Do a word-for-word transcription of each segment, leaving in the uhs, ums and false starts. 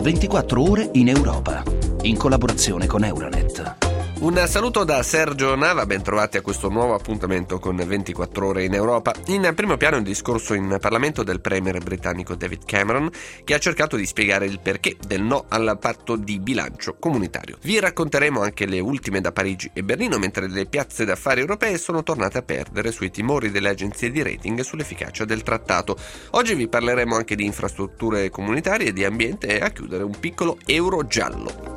ventiquattro ore in Europa, in collaborazione con Euronet. Un saluto da Sergio Nava, ben trovati a questo nuovo appuntamento con ventiquattro ore in Europa. In primo piano il discorso in Parlamento del premier britannico David Cameron, che ha cercato di spiegare il perché del no al patto di bilancio comunitario. Vi racconteremo anche le ultime da Parigi e Berlino, mentre le piazze d'affari europee sono tornate a perdere sui timori delle agenzie di rating sull'efficacia del trattato. Oggi vi parleremo anche di infrastrutture comunitarie, di ambiente e a chiudere un piccolo euro giallo.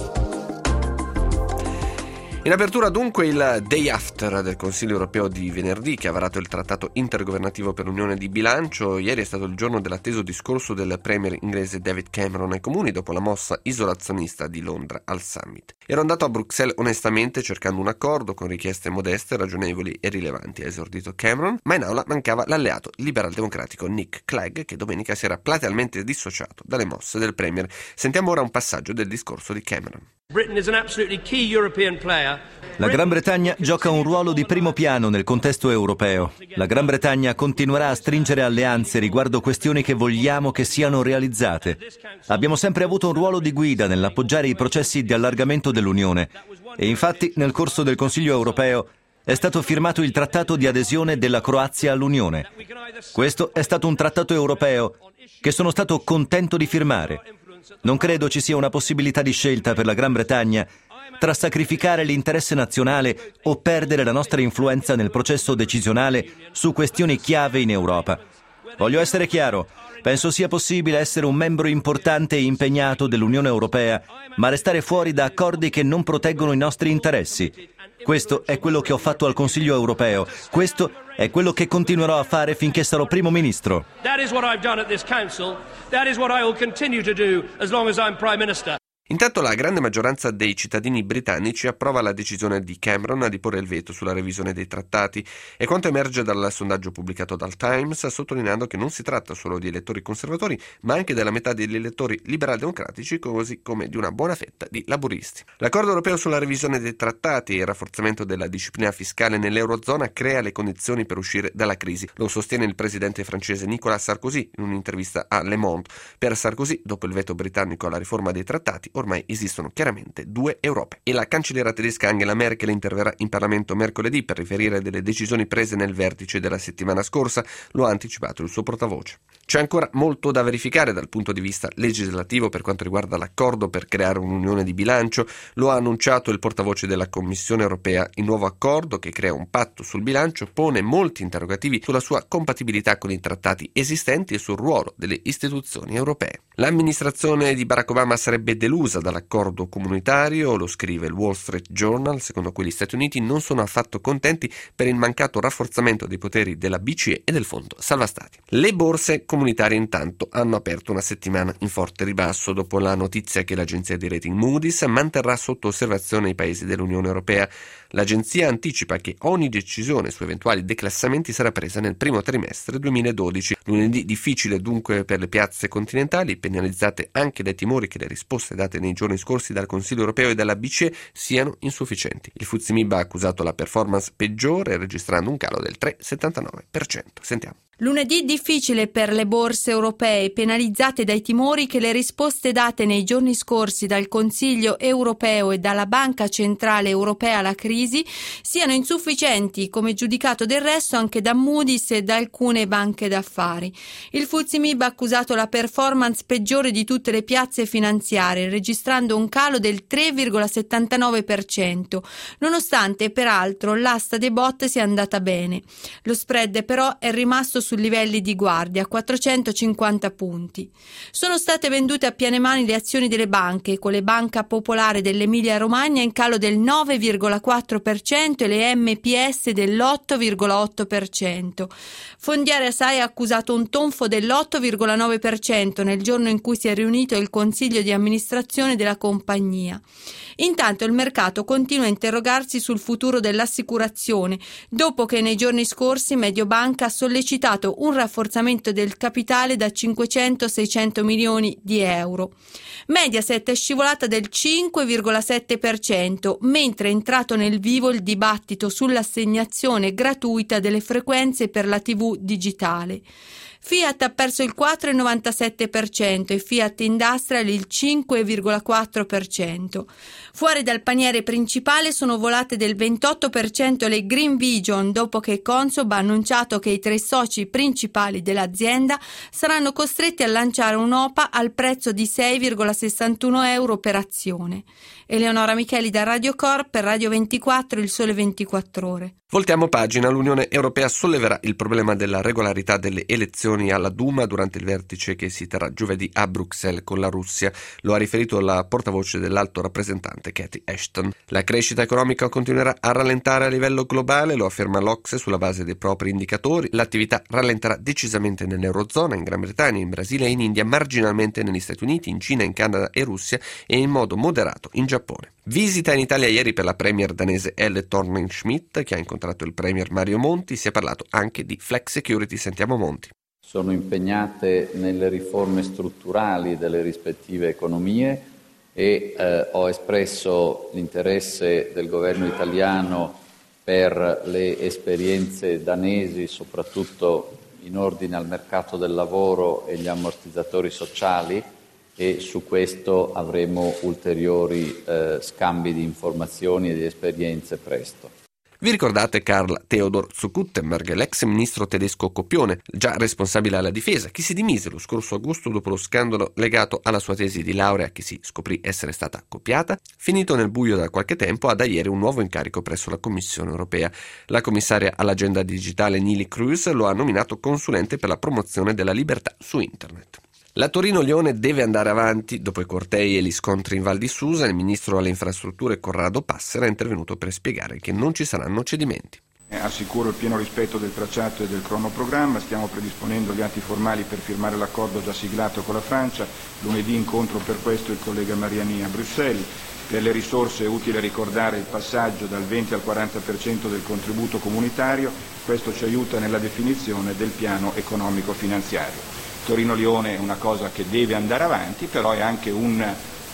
In apertura dunque il day after del Consiglio europeo di venerdì, che ha varato il trattato intergovernativo per l'unione di bilancio. Ieri è stato il giorno dell'atteso discorso del premier inglese David Cameron ai comuni dopo la mossa isolazionista di Londra al summit. Ero andato a Bruxelles onestamente cercando un accordo con richieste modeste, ragionevoli e rilevanti, ha esordito Cameron, ma in aula mancava l'alleato liberal-democratico Nick Clegg, che domenica si era platealmente dissociato dalle mosse del premier. Sentiamo ora un passaggio del discorso di Cameron. La Gran Bretagna gioca un ruolo di primo piano nel contesto europeo. La Gran Bretagna continuerà a stringere alleanze riguardo questioni che vogliamo che siano realizzate. Abbiamo sempre avuto un ruolo di guida nell'appoggiare i processi di allargamento dell'Unione e infatti nel corso del Consiglio europeo è stato firmato il trattato di adesione della Croazia all'Unione. Questo è stato un trattato europeo che sono stato contento di firmare. Non credo ci sia una possibilità di scelta per la Gran Bretagna tra sacrificare l'interesse nazionale o perdere la nostra influenza nel processo decisionale su questioni chiave in Europa. Voglio essere chiaro, penso sia possibile essere un membro importante e impegnato dell'Unione Europea, ma restare fuori da accordi che non proteggono i nostri interessi. Questo è quello che ho fatto al Consiglio europeo. Questo è quello che continuerò a fare finché sarò primo ministro. That is what I've done at this council. That is what I will continue to do as long as I'm prime minister. Intanto la grande maggioranza dei cittadini britannici approva la decisione di Cameron di porre il veto sulla revisione dei trattati. È quanto emerge dal sondaggio pubblicato dal Times, sottolineando che non si tratta solo di elettori conservatori, ma anche della metà degli elettori liberal-democratici, così come di una buona fetta di laburisti. L'accordo europeo sulla revisione dei trattati e il rafforzamento della disciplina fiscale nell'Eurozona crea le condizioni per uscire dalla crisi. Lo sostiene il presidente francese Nicolas Sarkozy in un'intervista a Le Monde. Per Sarkozy, dopo il veto britannico alla riforma dei trattati, ormai esistono chiaramente due Europe. E la cancelliera tedesca Angela Merkel interverrà in Parlamento mercoledì per riferire delle decisioni prese nel vertice della settimana scorsa, lo ha anticipato il suo portavoce. C'è ancora molto da verificare dal punto di vista legislativo per quanto riguarda l'accordo per creare un'unione di bilancio, lo ha annunciato il portavoce della Commissione europea. Il nuovo accordo, che crea un patto sul bilancio, pone molti interrogativi sulla sua compatibilità con i trattati esistenti e sul ruolo delle istituzioni europee. L'amministrazione di Barack Obama sarebbe delusa dall'accordo comunitario, lo scrive il Wall Street Journal, secondo cui gli Stati Uniti non sono affatto contenti per il mancato rafforzamento dei poteri della B C E e del Fondo Salva Stati. Le borse comunitarie intanto hanno aperto una settimana in forte ribasso dopo la notizia che l'agenzia di rating Moody's manterrà sotto osservazione i paesi dell'Unione Europea. L'agenzia anticipa che ogni decisione su eventuali declassamenti sarà presa nel primo trimestre duemiladodici. Lunedì difficile dunque per le piazze continentali, penalizzate anche dai timori che le risposte date nei giorni scorsi dal Consiglio europeo e dalla B C E siano insufficienti. Il F T S E M I B ha accusato la performance peggiore, registrando un calo del tre virgola settantanove per cento. Sentiamo. Lunedì difficile per le borse europee, penalizzate dai timori che le risposte date nei giorni scorsi dal Consiglio europeo e dalla Banca Centrale Europea alla crisi siano insufficienti, come giudicato del resto anche da Moody's e da alcune banche d'affari. Il F T S E M I B ha accusato la performance peggiore di tutte le piazze finanziarie, registrando un calo del tre virgola settantanove per cento, nonostante peraltro l'asta dei bot sia andata bene. Lo spread però è rimasto su livelli di guardia, quattrocentocinquanta punti. Sono state vendute a piene mani le azioni delle banche, con le Banca Popolare dell'Emilia Romagna in calo del nove virgola quattro per cento e le M P S dell'otto virgola otto per cento. Fondiaria Sai ha accusato un tonfo dell'otto virgola nove per cento nel giorno in cui si è riunito il consiglio di amministrazione della compagnia. Intanto il mercato continua a interrogarsi sul futuro dell'assicurazione, dopo che nei giorni scorsi Mediobanca ha sollecitato un rafforzamento del capitale da cinquecento a seicento milioni di euro. Mediaset è scivolata del cinque virgola sette per cento, mentre è entrato nel vivo il dibattito sull'assegnazione gratuita delle frequenze per la tivù digitale. Fiat ha perso il quattro virgola novantasette per cento e Fiat Industrial il cinque virgola quattro per cento. Fuori dal paniere principale sono volate del ventotto per cento le Green Vision dopo che Consob ha annunciato che i tre soci principali dell'azienda saranno costretti a lanciare un'O P A al prezzo di sei virgola sessantuno euro per azione. Eleonora Micheli da Radio Corp per Radio ventiquattro, Il Sole ventiquattro Ore. Voltiamo pagina. L'Unione Europea solleverà il problema della regolarità delle elezioni alla Duma durante il vertice che si terrà giovedì a Bruxelles con la Russia. Lo ha riferito la portavoce dell'alto rappresentante Cathy Ashton. La crescita economica continuerà a rallentare a livello globale, lo afferma l'O C S E sulla base dei propri indicatori. L'attività rallenterà decisamente nell'Eurozona, in Gran Bretagna, in Brasile e in India, marginalmente negli Stati Uniti, in Cina, in Canada e Russia e in modo moderato in Giappone. Visita in Italia ieri per la premier danese Elle Thorning-Schmidt, che ha incontrato il premier Mario Monti. Si è parlato anche di flex security. Sentiamo Monti. Sono impegnate nelle riforme strutturali delle rispettive economie e eh, ho espresso l'interesse del governo italiano per le esperienze danesi, soprattutto in ordine al mercato del lavoro e gli ammortizzatori sociali, e su questo avremo ulteriori eh, scambi di informazioni e di esperienze presto. Vi ricordate Karl Theodor zu Guttenberg, l'ex ministro tedesco copione, già responsabile alla difesa, che si dimise lo scorso agosto dopo lo scandalo legato alla sua tesi di laurea che si scoprì essere stata copiata? Finito nel buio da qualche tempo, ha da ieri un nuovo incarico presso la Commissione europea. La commissaria all'agenda digitale Neelie Kroes lo ha nominato consulente per la promozione della libertà su internet. La Torino-Lione deve andare avanti. Dopo i cortei e gli scontri in Val di Susa, il ministro alle infrastrutture Corrado Passera è intervenuto per spiegare che non ci saranno cedimenti. Assicuro il pieno rispetto del tracciato e del cronoprogramma. Stiamo predisponendo gli atti formali per firmare l'accordo già siglato con la Francia. Lunedì incontro per questo il collega Mariani a Bruxelles. Per le risorse è utile ricordare il passaggio dal venti al quaranta per cento del contributo comunitario. Questo ci aiuta nella definizione del piano economico-finanziario. Torino-Lione è una cosa che deve andare avanti, però è anche un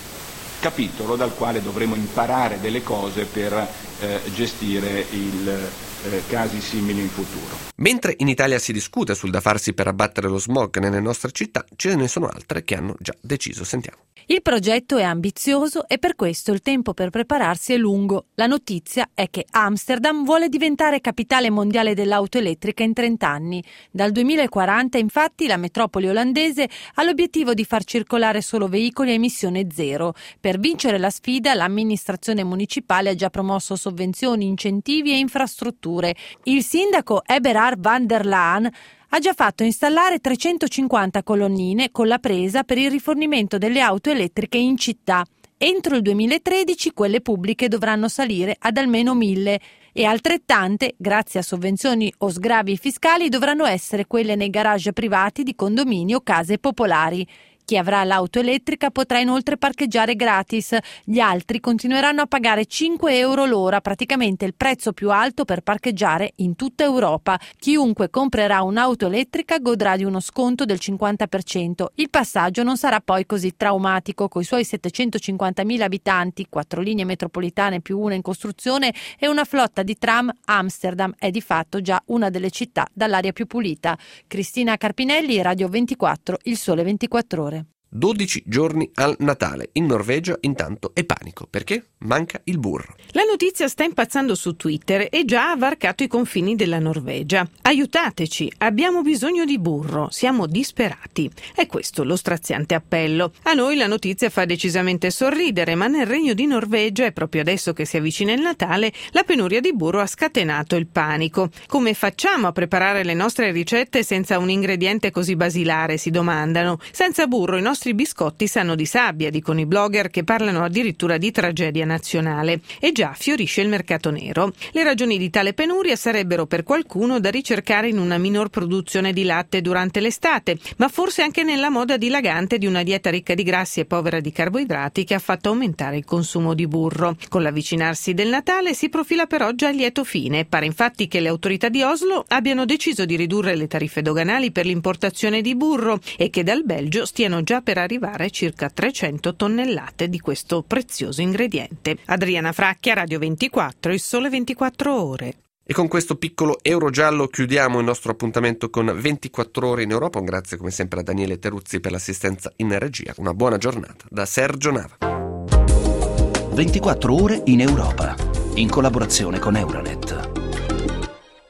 capitolo dal quale dovremo imparare delle cose per eh, gestire il, eh, casi simili in futuro. Mentre in Italia si discute sul da farsi per abbattere lo smog nelle nostre città, ce ne sono altre che hanno già deciso. Sentiamo. Il progetto è ambizioso e per questo il tempo per prepararsi è lungo. La notizia è che Amsterdam vuole diventare capitale mondiale dell'auto elettrica in trenta anni. Dal duemilaquaranta, infatti, la metropoli olandese ha l'obiettivo di far circolare solo veicoli a emissione zero. Per vincere la sfida, l'amministrazione municipale ha già promosso sovvenzioni, incentivi e infrastrutture. Il sindaco Eberhard van der Laan ha già fatto installare trecentocinquanta colonnine con la presa per il rifornimento delle auto elettriche in città. Entro il duemilatredici quelle pubbliche dovranno salire ad almeno mille e altrettante, grazie a sovvenzioni o sgravi fiscali, dovranno essere quelle nei garage privati di condomini o case popolari. Chi avrà l'auto elettrica potrà inoltre parcheggiare gratis. Gli altri continueranno a pagare cinque euro l'ora, praticamente il prezzo più alto per parcheggiare in tutta Europa. Chiunque comprerà un'auto elettrica godrà di uno sconto del cinquanta per cento. Il passaggio non sarà poi così traumatico. Coi suoi settecentocinquantamila abitanti, quattro linee metropolitane più una in costruzione e una flotta di tram, Amsterdam è di fatto già una delle città dall'aria più pulita. Cristina Carpinelli, Radio ventiquattro, Il Sole ventiquattro Ore. dodici giorni al Natale. In Norvegia intanto è panico perché manca il burro. La notizia sta impazzando su Twitter e già ha varcato i confini della Norvegia. Aiutateci, abbiamo bisogno di burro, siamo disperati. È questo lo straziante appello. A noi la notizia fa decisamente sorridere, ma nel Regno di Norvegia, e proprio adesso che si avvicina il Natale, la penuria di burro ha scatenato il panico. Come facciamo a preparare le nostre ricette senza un ingrediente così basilare, si domandano. Senza burro i nostri biscotti sanno di sabbia, dicono i blogger che parlano addirittura di tragedia nazionale. E già fiorisce il mercato nero. Le ragioni di tale penuria sarebbero per qualcuno da ricercare in una minor produzione di latte durante l'estate, ma forse anche nella moda dilagante di una dieta ricca di grassi e povera di carboidrati che ha fatto aumentare il consumo di burro. Con l'avvicinarsi del Natale si profila però già il lieto fine. Pare infatti che le autorità di Oslo abbiano deciso di ridurre le tariffe doganali per l'importazione di burro e che dal Belgio stiano già per arrivare circa trecento tonnellate di questo prezioso ingrediente. Adriana Fracchia, Radio ventiquattro, Il Sole ventiquattro Ore. E con questo piccolo Eurogiallo chiudiamo il nostro appuntamento con ventiquattro ore in Europa. Un grazie come sempre a Daniele Teruzzi per l'assistenza in regia. Una buona giornata da Sergio Nava. ventiquattro ore in Europa, in collaborazione con Euronet.